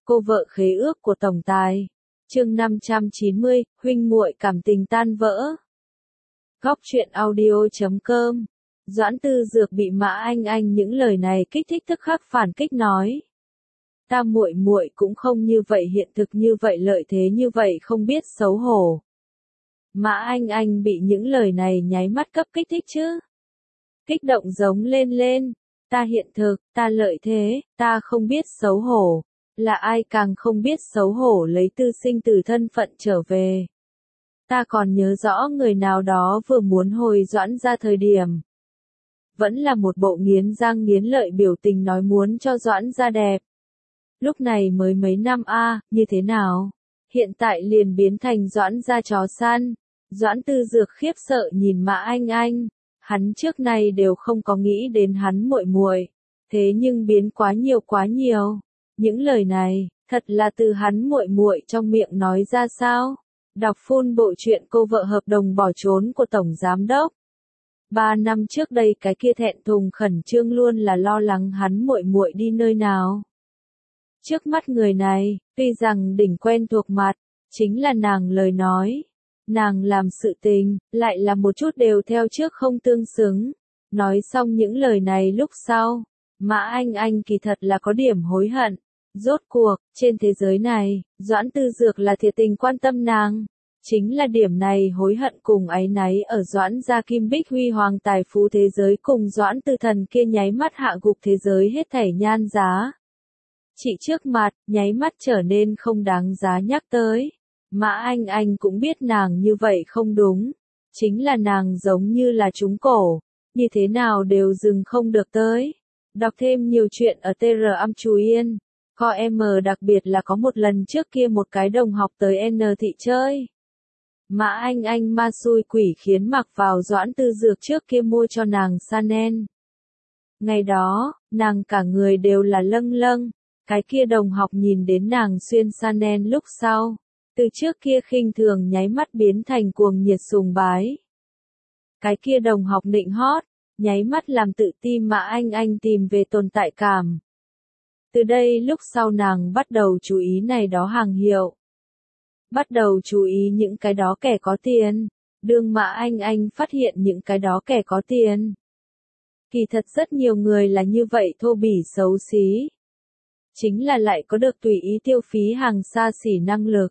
Cô vợ khế ước của tổng tài. Chương 590, huynh muội cảm tình tan vỡ. Góc truyện audio.com. Doãn Tư Dược bị Mã Anh những lời này kích thích tức khắc phản kích nói. Ta muội muội cũng không như vậy, hiện thực như vậy, lợi thế như vậy, không biết xấu hổ. Mã Anh bị những lời này nháy mắt cấp kích thích chứ. Kích động giống lên. Ta hiện thực, ta lợi thế, ta không biết xấu hổ. Là ai càng không biết xấu hổ lấy tư sinh từ thân phận trở về. Ta còn nhớ rõ người nào đó vừa muốn hồi Doãn ra thời điểm. Vẫn là một bộ nghiến răng nghiến lợi biểu tình nói muốn cho Doãn ra đẹp. Lúc này mới mấy năm như thế nào? Hiện tại liền biến thành Doãn ra chó săn. Doãn Tư Dược khiếp sợ nhìn Mã Anh. Hắn trước nay đều không có nghĩ đến hắn muội muội, thế nhưng biến quá nhiều. Những lời này, thật là từ hắn muội muội trong miệng nói ra sao? Đọc full bộ truyện cô vợ hợp đồng bỏ trốn của Tổng Giám Đốc. 3 năm trước đây cái kia thẹn thùng khẩn trương luôn là lo lắng hắn muội muội đi nơi nào. Trước mắt người này, tuy rằng đỉnh quen thuộc mặt, chính là nàng lời nói. Nàng làm sự tình, lại là một chút đều theo trước không tương xứng. Nói xong những lời này lúc sau, Mã Anh kỳ thật là có điểm hối hận. Rốt cuộc, trên thế giới này, Doãn Tư Dược là thiệt tình quan tâm nàng. Chính là điểm này hối hận cùng áy náy ở Doãn gia Kim Bích huy hoàng tài phú thế giới cùng Doãn Tư Thần kia nháy mắt hạ gục thế giới hết thảy nhan giá. Chỉ trước mặt, nháy mắt trở nên không đáng giá nhắc tới. Mã Anh cũng biết nàng như vậy không đúng. Chính là nàng giống như là trúng cổ. Như thế nào đều dừng không được tới. Đọc thêm nhiều chuyện ở TR Am Chú Yên. Com đặc biệt là có một lần trước kia một cái đồng học tới N thị chơi. Mã Anh ma xui quỷ khiến mặc vào Doãn Tư Dược trước kia mua cho nàng Chanel. Ngày đó, nàng cả người đều là lâng. Cái kia đồng học nhìn đến nàng xuyên Chanel lúc sau. Từ trước kia khinh thường nháy mắt biến thành cuồng nhiệt sùng bái. Cái kia đồng học nịnh hót, nháy mắt làm tự ti Mã Anh tìm về tồn tại cảm. Từ đây lúc sau nàng bắt đầu chú ý này đó hàng hiệu. Bắt đầu chú ý những cái đó kẻ có tiền. Đương Mã Anh phát hiện những cái đó kẻ có tiền. Kỳ thật rất nhiều người là như vậy thô bỉ xấu xí. Chính là lại có được tùy ý tiêu phí hàng xa xỉ năng lực.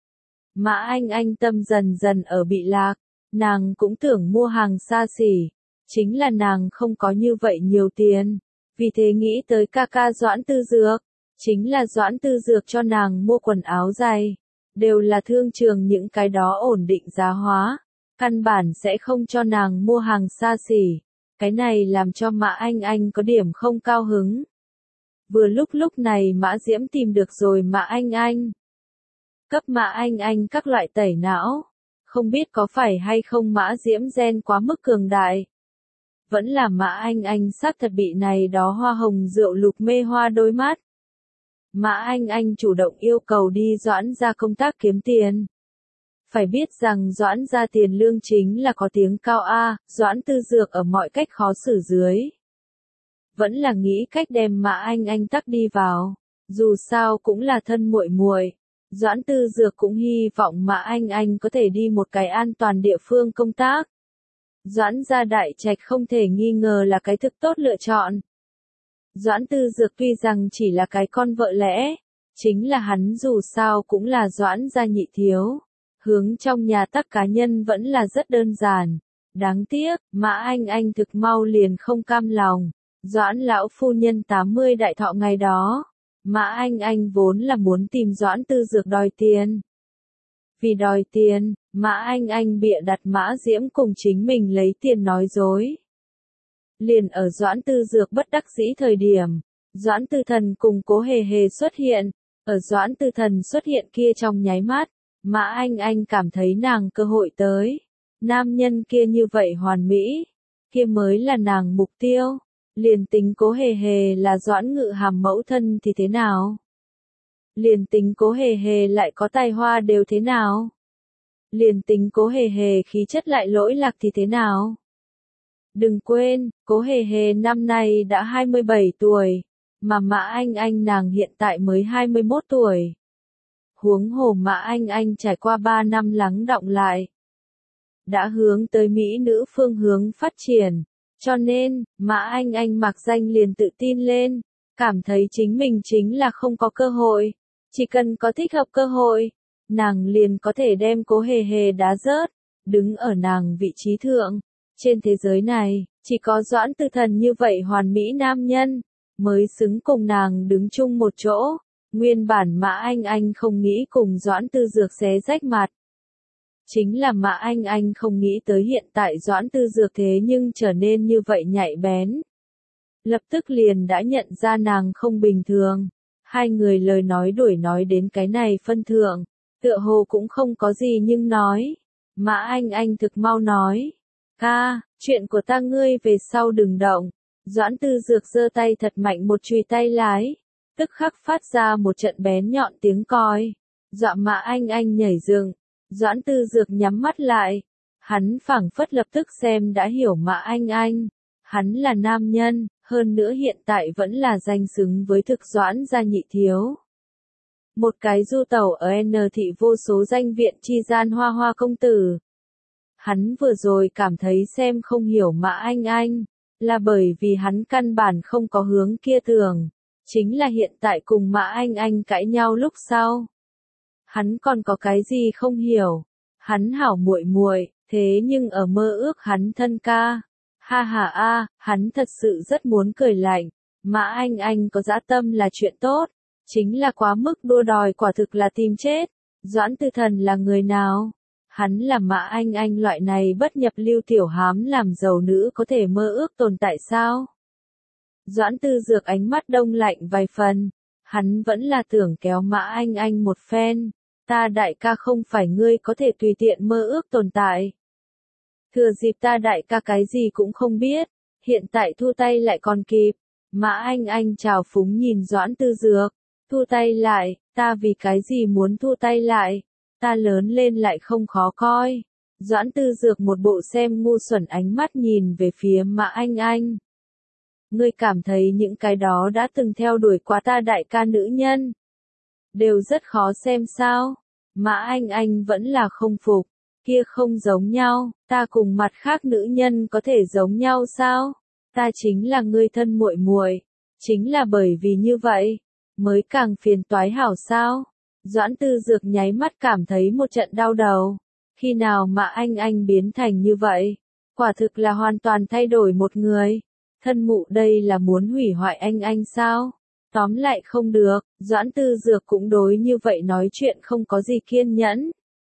Mã Anh tâm dần ở bị lạc. Nàng cũng tưởng mua hàng xa xỉ. Chính là nàng không có như vậy nhiều tiền. Vì thế nghĩ tới ca Doãn Tư Dược. Chính là Doãn Tư Dược cho nàng mua quần áo giày. Đều là thương trường những cái đó ổn định giá hóa. Căn bản sẽ không cho nàng mua hàng xa xỉ. Cái này làm cho Mã Anh có điểm không cao hứng. Vừa lúc này Mã Diễm tìm được rồi Mã Anh. Cấp Mã Anh các loại tẩy não. Không biết có phải hay không Mã Diễm gen quá mức cường đại. Vẫn là Mã Anh xác thật bị này đó hoa hồng rượu lục mê hoa đôi mắt. Mã Anh chủ động yêu cầu đi Doãn ra công tác kiếm tiền. Phải biết rằng Doãn ra tiền lương chính là có tiếng cao Doãn Tư Dược ở mọi cách khó xử dưới. Vẫn là nghĩ cách đem Mã Anh tắc đi vào. Dù sao cũng là thân muội muội. Doãn Tư Dược cũng hy vọng Mã Anh có thể đi một cái an toàn địa phương công tác. Doãn gia đại trạch không thể nghi ngờ là cái thực tốt lựa chọn. Doãn Tư Dược tuy rằng chỉ là cái con vợ lẽ, chính là hắn dù sao cũng là Doãn gia nhị thiếu. Hướng trong nhà tắc cá nhân vẫn là rất đơn giản. Đáng tiếc, Mã Anh thực mau liền không cam lòng. Doãn lão phu nhân 80 đại thọ ngày đó. Mã Anh vốn là muốn tìm Doãn Tư Dược đòi tiền. Vì đòi tiền, Mã Anh bịa đặt Mã Diễm cùng chính mình lấy tiền nói dối. Liền ở Doãn Tư Dược bất đắc dĩ thời điểm, Doãn Tư Thần cùng Cố Hề xuất hiện. Ở Doãn Tư Thần xuất hiện kia trong nháy mắt, Mã Anh cảm thấy nàng cơ hội tới. Nam nhân kia như vậy hoàn mỹ, kia mới là nàng mục tiêu. Liền tính Cố Hề là Doãn Ngự Hàm mẫu thân thì thế nào? Liền tính Cố Hề lại có tài hoa đều thế nào? Liền tính Cố Hề khí chất lại lỗi lạc thì thế nào? Đừng quên, Cố Hề năm nay đã 27 tuổi. mà Mã Anh nàng hiện tại mới 21 tuổi. Huống hồ Mã Anh trải qua 3 năm lắng đọng lại, đã hướng tới mỹ nữ phương hướng phát triển, cho nên, Mã Anh mặc danh liền tự tin lên, cảm thấy chính mình chính là không có cơ hội, chỉ cần có thích hợp cơ hội, nàng liền có thể đem Cố Hề Hề đá rớt, đứng ở nàng vị trí thượng. Trên thế giới này, chỉ có Doãn Tư Thần như vậy hoàn mỹ nam nhân, mới xứng cùng nàng đứng chung một chỗ. Nguyên bản Mã Anh không nghĩ cùng Doãn Tư Dược xé rách mặt. Chính là Mã Anh không nghĩ tới hiện tại Doãn Tư Dược thế nhưng trở nên như vậy nhạy bén. Lập tức liền đã nhận ra nàng không bình thường. Hai người lời nói đuổi nói đến cái này phân thượng, tựa hồ cũng không có gì nhưng nói. Mã Anh thực mau nói. Ca, chuyện của ta ngươi về sau đừng động. Doãn Tư Dược giơ tay thật mạnh một chùy tay lái. Tức khắc phát ra một trận bén nhọn tiếng còi. Dọa Mã Anh nhảy dựng. Doãn Tư Dược nhắm mắt lại. Hắn phảng phất lập tức xem đã hiểu Mã Anh. Hắn là nam nhân, hơn nữa hiện tại vẫn là danh xứng với thực Doãn gia nhị thiếu. Một cái du tẩu ở N thị vô số danh viện chi gian hoa hoa công tử. Hắn vừa rồi cảm thấy xem không hiểu Mã Anh, là bởi vì hắn căn bản không có hướng kia tưởng. Chính là hiện tại cùng Mã Anh cãi nhau lúc sau. Hắn còn có cái gì không hiểu. Hắn hảo muội muội, thế nhưng ở mơ ước hắn thân ca. Ha ha a, hắn thật sự rất muốn cười lạnh. Mã Anh có dã tâm là chuyện tốt, chính là quá mức đua đòi quả thực là tìm chết. Doãn Tư Thần là người nào? Hắn là Mã Anh loại này bất nhập lưu tiểu hám làm giàu nữ có thể mơ ước tồn tại sao? Doãn Tư Dược ánh mắt đông lạnh vài phần, hắn vẫn là tưởng kéo Mã Anh một phen. Ta đại ca không phải ngươi có thể tùy tiện mơ ước tồn tại. Thừa dịp ta đại ca cái gì cũng không biết, hiện tại thu tay lại còn kịp. Mã Anh trào phúng nhìn Doãn Tư Dược, thu tay lại, ta vì cái gì muốn thu tay lại, ta lớn lên lại không khó coi. Doãn Tư Dược một bộ xem ngu xuẩn ánh mắt nhìn về phía Mã Anh. Ngươi cảm thấy những cái đó đã từng theo đuổi quá ta đại ca nữ nhân, đều rất khó xem sao? Mã Anh vẫn là không phục. Kia không giống nhau, ta cùng mặt khác nữ nhân có thể giống nhau sao? Ta chính là ngươi thân muội muội, chính là bởi vì như vậy, mới càng phiền toái hảo sao? Doãn Tư Dược nháy mắt cảm thấy một trận đau đầu. Khi nào mà anh biến thành như vậy? Quả thực là hoàn toàn thay đổi một người. Thân mụ đây là muốn hủy hoại anh sao? Tóm lại không được, Doãn Tư Dược cũng đối như vậy nói chuyện không có gì kiên nhẫn.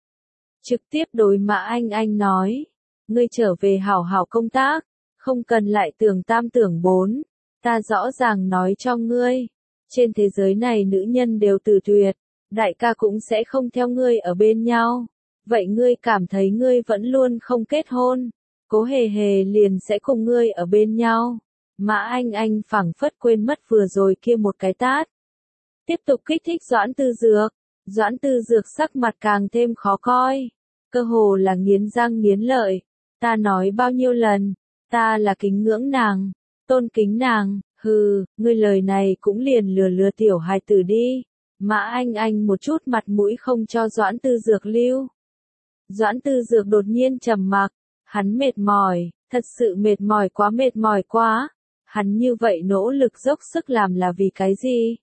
Trực tiếp đối Mã Anh nói, ngươi trở về hảo hảo công tác, không cần lại tưởng tam tưởng bốn, ta rõ ràng nói cho ngươi, trên thế giới này nữ nhân đều từ tuyệt, đại ca cũng sẽ không theo ngươi ở bên nhau, vậy ngươi cảm thấy ngươi vẫn luôn không kết hôn, Cố Hề Hề liền sẽ cùng ngươi ở bên nhau. Mã Anh phảng phất quên mất vừa rồi kia một cái tát. Tiếp tục kích thích Doãn Tư Dược. Doãn Tư Dược sắc mặt càng thêm khó coi. Cơ hồ là nghiến răng nghiến lợi. Ta nói bao nhiêu lần, ta là kính ngưỡng nàng, tôn kính nàng, hừ, ngươi lời này cũng liền lừa tiểu hài tử đi. Mã Anh một chút mặt mũi không cho Doãn Tư Dược lưu. Doãn Tư Dược đột nhiên trầm mặc, hắn mệt mỏi, thật sự mệt mỏi quá. Hắn như vậy nỗ lực dốc sức làm là vì cái gì?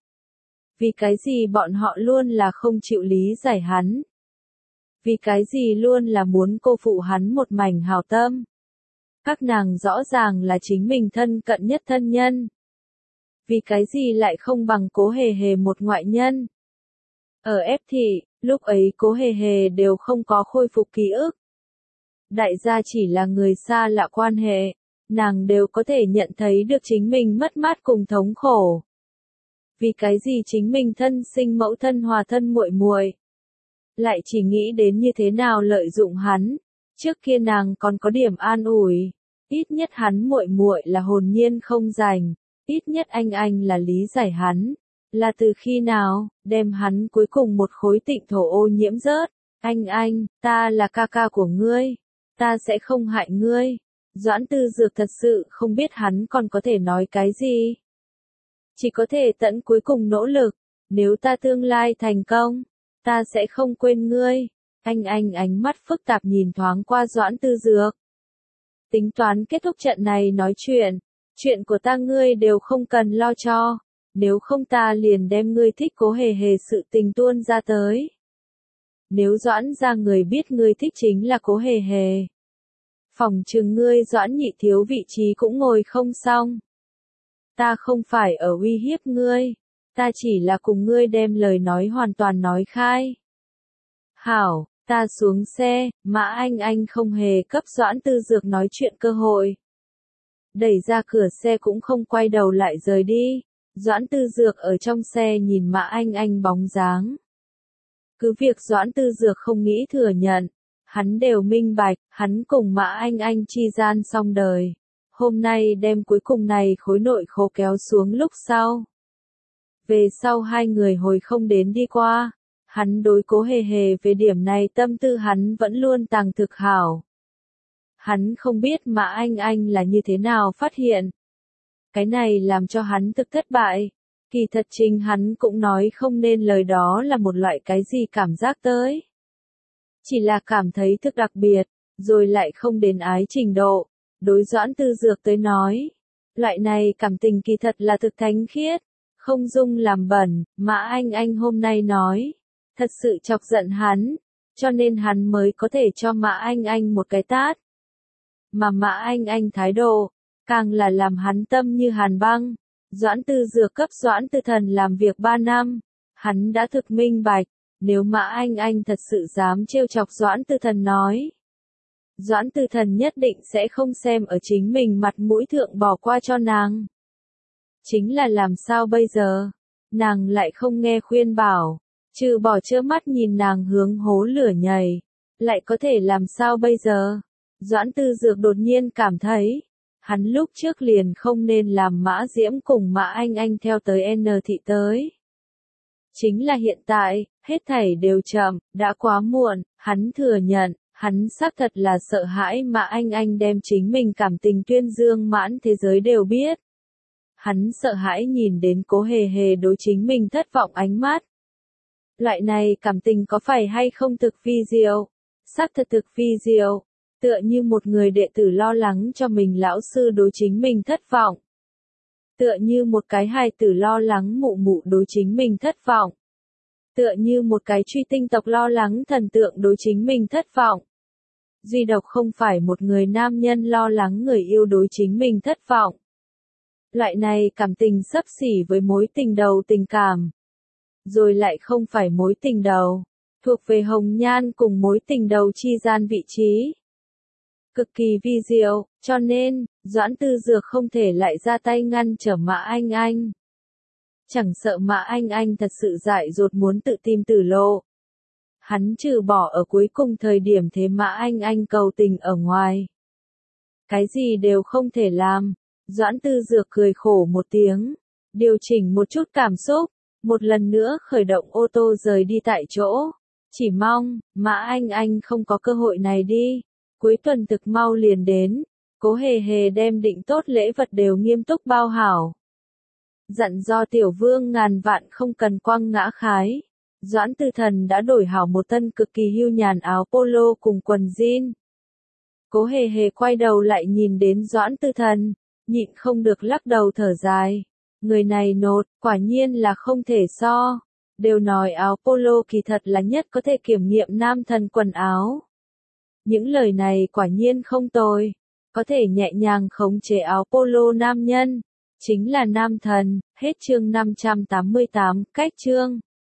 Vì cái gì bọn họ luôn là không chịu lý giải hắn? Vì cái gì luôn là muốn cô phụ hắn một mảnh hảo tâm? Các nàng rõ ràng là chính mình thân cận nhất thân nhân. Vì cái gì lại không bằng Cố Hề Hề một ngoại nhân? Ở F thị, lúc ấy Cố Hề Hề đều không có khôi phục ký ức. Đại gia chỉ là người xa lạ quan hệ, nàng đều có thể nhận thấy được chính mình mất mát cùng thống khổ. Vì cái gì chính mình thân sinh mẫu thân hòa thân muội muội, lại chỉ nghĩ đến như thế nào lợi dụng hắn. Trước kia nàng còn có điểm an ủi, ít nhất hắn muội muội là hồn nhiên không rảnh, ít nhất anh là lý giải hắn. Là từ khi nào, đem hắn cuối cùng một khối tịnh thổ ô nhiễm rớt. Anh, ta là ca ca của ngươi, ta sẽ không hại ngươi. Doãn Tư Dược thật sự không biết hắn còn có thể nói cái gì. Chỉ có thể tận cuối cùng nỗ lực, nếu ta tương lai thành công, ta sẽ không quên ngươi. Anh ánh mắt phức tạp nhìn thoáng qua Doãn Tư Dược. Tính toán kết thúc trận này nói chuyện của ta ngươi đều không cần lo cho, nếu không ta liền đem ngươi thích Cố Hề Hề sự tình tuôn ra tới. Nếu Doãn ra người biết ngươi thích chính là Cố Hề Hề, phỏng chừng ngươi Doãn nhị thiếu vị trí cũng ngồi không xong. Ta không phải ở uy hiếp ngươi, ta chỉ là cùng ngươi đem lời nói hoàn toàn nói khai. Hảo, ta xuống xe, Mã Anh không hề cấp Doãn Tư Dược nói chuyện cơ hội. Đẩy ra cửa xe cũng không quay đầu lại rời đi. Doãn Tư Dược ở trong xe nhìn Mã Anh bóng dáng. Cứ việc Doãn Tư Dược không nghĩ thừa nhận, hắn đều minh bạch, hắn cùng Mã Anh chi gian xong đời. Hôm nay đem cuối cùng này khối nội khố kéo xuống lúc sau. Về sau hai người hồi không đến đi qua, hắn đối Cố Hề Hề về điểm này tâm tư hắn vẫn luôn tàng thực hảo. Hắn không biết Mã Anh là như thế nào phát hiện. Cái này làm cho hắn thực thất bại. Kỳ thật chính hắn cũng nói không nên lời đó là một loại cái gì cảm giác tới. Chỉ là cảm thấy thực đặc biệt, rồi lại không đến ái trình độ. Đối Doãn Tư Dược tới nói, loại này cảm tình kỳ thật là thực thánh khiết, không dung làm bẩn. Mã Anh hôm nay nói, thật sự chọc giận hắn, cho nên hắn mới có thể cho Mã Anh một cái tát. Mà Mã Anh thái độ, càng là làm hắn tâm như hàn băng. Doãn Tư Dược cấp Doãn Tư Thần làm việc 3 năm, hắn đã thực minh bạch, nếu Mã Anh thật sự dám trêu chọc Doãn Tư Thần nói. Doãn Tư Thần nhất định sẽ không xem ở chính mình mặt mũi thượng bỏ qua cho nàng. Chính là làm sao bây giờ? Nàng lại không nghe khuyên bảo, trừ bỏ trơ mắt nhìn nàng hướng hố lửa nhảy, lại có thể làm sao bây giờ? Doãn Tư Dược đột nhiên cảm thấy, hắn lúc trước liền không nên làm Mã Diễm cùng Mã Anh theo tới N thị tới. Chính là hiện tại, hết thảy đều chậm, đã quá muộn, hắn thừa nhận, hắn xác thật là sợ hãi Mã Anh đem chính mình cảm tình tuyên dương mãn thế giới đều biết. Hắn sợ hãi nhìn đến Cố Hề Hề đối chính mình thất vọng ánh mắt. Loại này cảm tình có phải hay không thực phi diệu? Xác thật thực phi diệu. Tựa như một người đệ tử lo lắng cho mình lão sư đối chính mình thất vọng. Tựa như một cái hài tử lo lắng mụ mụ đối chính mình thất vọng. Tựa như một cái truy tinh tộc lo lắng thần tượng đối chính mình thất vọng. Duy độc không phải một người nam nhân lo lắng người yêu đối chính mình thất vọng. Loại này cảm tình xấp xỉ với mối tình đầu tình cảm. Rồi lại không phải mối tình đầu, thuộc về hồng nhan cùng mối tình đầu chi gian vị trí. Cực kỳ vi diệu, cho nên, Doãn Tư Dược không thể lại ra tay ngăn trở Mã Anh. Chẳng sợ Mã Anh thật sự dại dột muốn tự tìm tử lộ. Hắn trừ bỏ ở cuối cùng thời điểm thế Mã Anh cầu tình ở ngoài. Cái gì đều không thể làm. Doãn Tư Dược cười khổ một tiếng, điều chỉnh một chút cảm xúc, một lần nữa khởi động ô tô rời đi tại chỗ. Chỉ mong, Mã Anh không có cơ hội này đi. Cuối tuần thực mau liền đến, Cố Hề Hề đem định tốt lễ vật đều nghiêm túc bao hảo. Dặn do Tiểu Vương ngàn vạn không cần quăng ngã khái. Doãn Tư Thần đã đổi hảo một thân cực kỳ hưu nhàn áo polo cùng quần jean. Cố Hề Hề quay đầu lại nhìn đến Doãn Tư Thần, nhịn không được lắc đầu thở dài. Người này nột, quả nhiên là không thể so. Đều nói áo polo kỳ thật là nhất có thể kiểm nghiệm nam thần quần áo. Những lời này quả nhiên không tồi. Có thể nhẹ nhàng khống chế áo polo nam nhân. Chính là nam thần. Hết chương 588, cách chương.